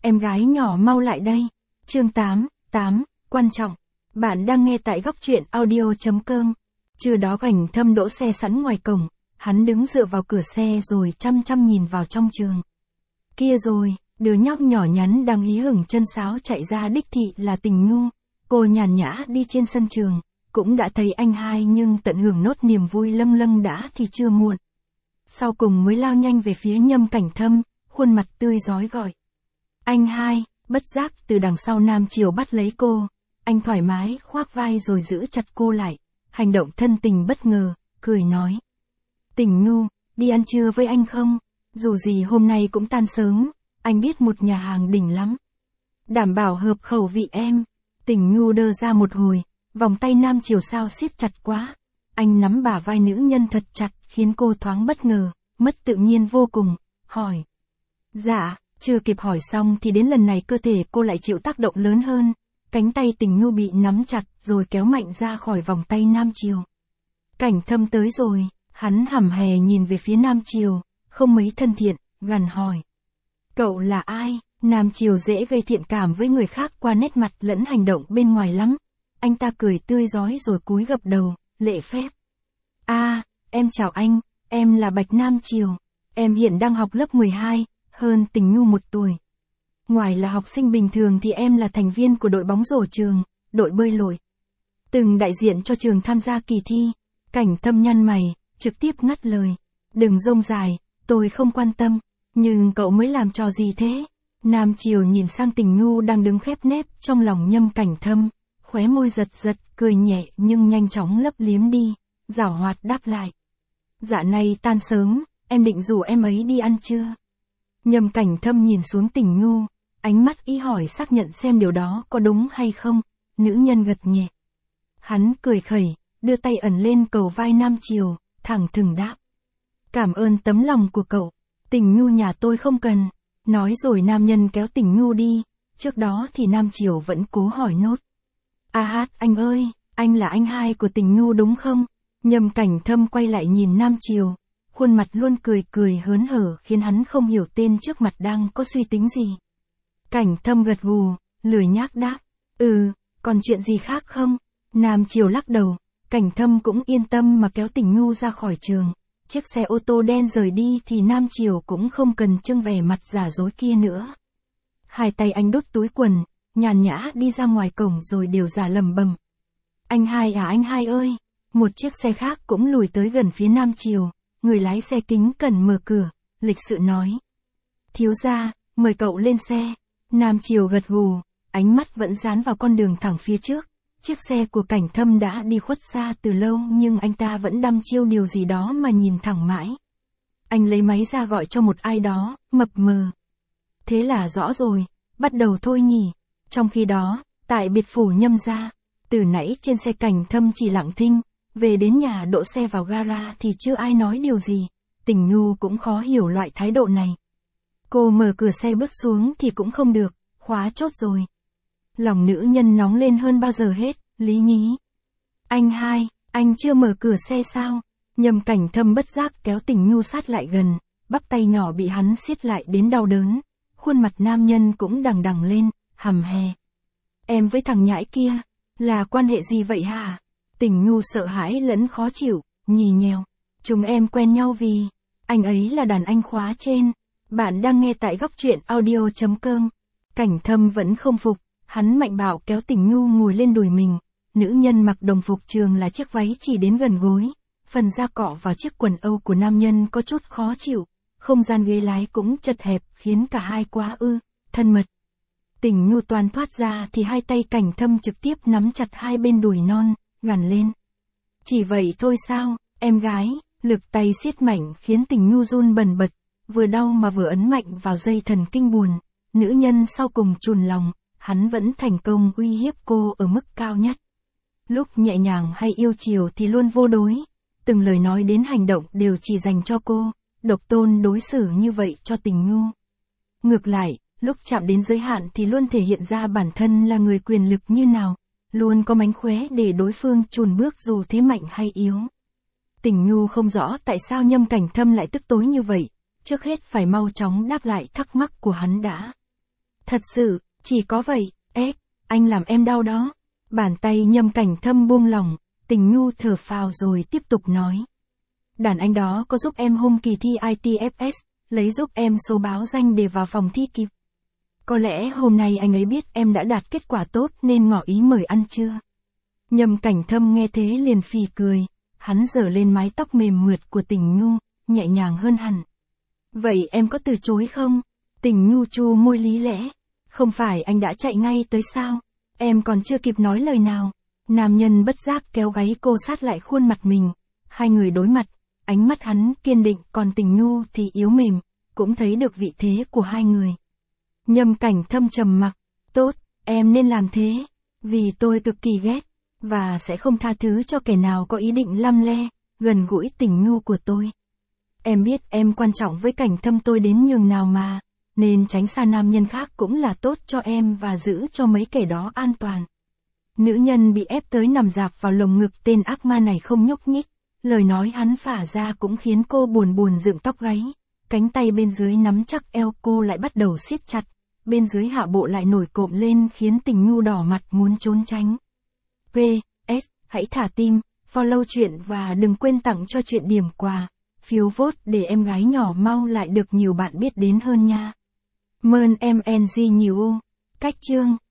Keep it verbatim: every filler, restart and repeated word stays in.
em gái nhỏ mau lại đây. Chương tám, tám, quan trọng. Bạn đang nghe tại góc truyện audio.com. Trưa đó Cảnh Thâm đỗ xe sẵn ngoài cổng, hắn đứng dựa vào cửa xe rồi chăm chăm nhìn vào trong trường. Kia rồi, đứa nhóc nhỏ nhắn đang hí hửng chân sáo chạy ra đích thị là Tình Nhu. Cô nhàn nhã đi trên sân trường, cũng đã thấy anh hai nhưng tận hưởng nốt niềm vui lâng lâng đã thì chưa muộn. Sau cùng mới lao nhanh về phía Nhâm Cảnh Thâm, khuôn mặt tươi rói gọi. Anh hai, bất giác từ đằng sau Nam Chiều bắt lấy cô, anh thoải mái khoác vai rồi giữ chặt cô lại, hành động thân tình bất ngờ, cười nói. Tình Nhu, đi ăn trưa với anh không? Dù gì hôm nay cũng tan sớm, anh biết một nhà hàng đỉnh lắm. Đảm bảo hợp khẩu vị em. Tình Nhu đơ ra một hồi, vòng tay Nam Chiều sao siết chặt quá. Anh nắm bả vai nữ nhân thật chặt khiến cô thoáng bất ngờ, mất tự nhiên vô cùng, hỏi. Dạ, chưa kịp hỏi xong thì đến lần này cơ thể cô lại chịu tác động lớn hơn. Cánh tay Tình Nhu bị nắm chặt rồi kéo mạnh ra khỏi vòng tay Nam Chiều. Cảnh Thâm tới rồi, hắn hằm hè nhìn về phía Nam Chiều, không mấy thân thiện, gằn hỏi. Cậu là ai? Nam Chiều dễ gây thiện cảm với người khác qua nét mặt lẫn hành động bên ngoài lắm. Anh ta cười tươi rói rồi cúi gập đầu, lễ phép. À, em chào anh, em là Bạch Nam Chiều. Em hiện đang học lớp mười hai, hơn Tình Nhu một tuổi. Ngoài là học sinh bình thường thì em là thành viên của đội bóng rổ trường, đội bơi lội. Từng đại diện cho trường tham gia kỳ thi. Cảnh Thâm nhăn mày, trực tiếp ngắt lời. Đừng rông dài, tôi không quan tâm. Nhưng cậu mới làm trò gì thế? Nam Chiều nhìn sang Tình Nhu đang đứng khép nép trong lòng Nhâm Cảnh Thâm, khóe môi giật giật, cười nhẹ nhưng nhanh chóng lấp liếm đi, giảo hoạt đáp lại. Dạ nay tan sớm, em định rủ em ấy đi ăn trưa. Nhâm Cảnh Thâm nhìn xuống Tình Nhu, ánh mắt ý hỏi xác nhận xem điều đó có đúng hay không, nữ nhân gật nhẹ. Hắn cười khẩy, đưa tay ẩn lên cầu vai Nam Chiều, thẳng thừng đáp. Cảm ơn tấm lòng của cậu, Tình Nhu nhà tôi không cần. Nói rồi nam nhân kéo Tình Nhu đi, trước đó thì Nam Chiều vẫn cố hỏi nốt. A hát anh ơi, anh là anh hai của Tình Nhu đúng không? Nhâm Cảnh Thâm quay lại nhìn Nam Chiều, khuôn mặt luôn cười cười hớn hở khiến hắn không hiểu tên trước mặt đang có suy tính gì. Cảnh Thâm gật gù, lười nhác đáp. Ừ, còn chuyện gì khác không? Nam Chiều lắc đầu, Cảnh Thâm cũng yên tâm mà kéo Tình Nhu ra khỏi trường. Chiếc xe ô tô đen rời đi thì Nam Chiều cũng không cần trưng vẻ mặt giả dối kia nữa. Hai tay anh đút túi quần, nhàn nhã đi ra ngoài cổng rồi đều giả lầm bầm. Anh hai à anh hai ơi! Một chiếc xe khác cũng lùi tới gần phía Nam Chiều, người lái xe kính cẩn mở cửa, lịch sự nói. Thiếu gia, mời cậu lên xe. Nam Chiều gật gù, ánh mắt vẫn dán vào con đường thẳng phía trước. Chiếc xe của Cảnh Thâm đã đi khuất xa từ lâu nhưng anh ta vẫn đăm chiêu điều gì đó mà nhìn thẳng mãi. Anh lấy máy ra gọi cho một ai đó, mập mờ. Thế là rõ rồi, bắt đầu thôi nhỉ. Trong khi đó, tại biệt phủ Nhâm gia, từ nãy trên xe Cảnh Thâm chỉ lặng thinh, về đến nhà đỗ xe vào gara thì chưa ai nói điều gì. Tình Nhu cũng khó hiểu loại thái độ này. Cô mở cửa xe bước xuống thì cũng không được, khóa chốt rồi. Lòng nữ nhân nóng lên hơn bao giờ hết, lý nhí. Anh hai, anh chưa mở cửa xe sao? Nhâm Cảnh Thâm bất giác kéo Tình Nhu sát lại gần, bắp tay nhỏ bị hắn siết lại đến đau đớn. Khuôn mặt nam nhân cũng đằng đằng lên, hầm hè. Em với thằng nhãi kia, là quan hệ gì vậy hả? Tình Nhu sợ hãi lẫn khó chịu, nhì nhèo. Chúng em quen nhau vì, anh ấy là đàn anh khóa trên. Bạn đang nghe tại góc truyện audio.com. Cảnh Thâm vẫn không phục. Hắn mạnh bạo kéo Tình Nhu ngồi lên đùi mình, nữ nhân mặc đồng phục trường là chiếc váy chỉ đến gần gối, phần da cọ vào chiếc quần âu của nam nhân có chút khó chịu, không gian ghế lái cũng chật hẹp khiến cả hai quá ư, thân mật. Tình Nhu toàn thoát ra thì hai tay Cảnh Thâm trực tiếp nắm chặt hai bên đùi non, gằn lên. Chỉ vậy thôi sao, em gái, lực tay siết mạnh khiến Tình Nhu run bần bật, vừa đau mà vừa ấn mạnh vào dây thần kinh buồn, nữ nhân sau cùng chùn lòng. Hắn vẫn thành công uy hiếp cô ở mức cao nhất. Lúc nhẹ nhàng hay yêu chiều thì luôn vô đối. Từng lời nói đến hành động đều chỉ dành cho cô, độc tôn đối xử như vậy cho Tình Nhu. Ngược lại, lúc chạm đến giới hạn thì luôn thể hiện ra bản thân là người quyền lực như nào, luôn có mánh khóe để đối phương chùn bước dù thế mạnh hay yếu. Tình Nhu không rõ tại sao Nhâm Cảnh Thâm lại tức tối như vậy, trước hết phải mau chóng đáp lại thắc mắc của hắn đã. Thật sự, chỉ có vậy, ếch, anh làm em đau đó. Bàn tay Nhâm Cảnh Thâm buông lỏng, Tình Nhu thở phào rồi tiếp tục nói. Đàn anh đó có giúp em hôm kỳ thi i tê ép ét, lấy giúp em số báo danh để vào phòng thi kịp. Có lẽ hôm nay anh ấy biết em đã đạt kết quả tốt nên ngỏ ý mời ăn trưa. Nhâm Cảnh Thâm nghe thế liền phì cười, hắn giở lên mái tóc mềm mượt của Tình Nhu, nhẹ nhàng hơn hẳn. Vậy em có từ chối không? Tình Nhu chu môi lý lẽ. Không phải anh đã chạy ngay tới sao? Em còn chưa kịp nói lời nào. Nam nhân bất giác kéo gáy cô sát lại khuôn mặt mình. Hai người đối mặt, ánh mắt hắn kiên định còn Tình Nhu thì yếu mềm, cũng thấy được vị thế của hai người. Nhâm Cảnh Thâm trầm mặc. Tốt, em nên làm thế. Vì tôi cực kỳ ghét, và sẽ không tha thứ cho kẻ nào có ý định lăm le, gần gũi Tình Nhu của tôi. Em biết em quan trọng với Cảnh Thâm tôi đến nhường nào mà, nên tránh xa nam nhân khác cũng là tốt cho em và giữ cho mấy kẻ đó an toàn. Nữ nhân bị ép tới nằm rạp vào lồng ngực tên ác ma này không nhúc nhích, lời nói hắn phả ra cũng khiến cô buồn buồn dựng tóc gáy, cánh tay bên dưới nắm chắc eo cô lại bắt đầu siết chặt, bên dưới hạ bộ lại nổi cộm lên khiến Tình Nhu đỏ mặt muốn trốn tránh. pê ét, hãy thả tim, follow chuyện và đừng quên tặng cho chuyện điểm quà, phiếu vote để em gái nhỏ mau lại được nhiều bạn biết đến hơn nha. Mơn em en giê nhiều. Cách chương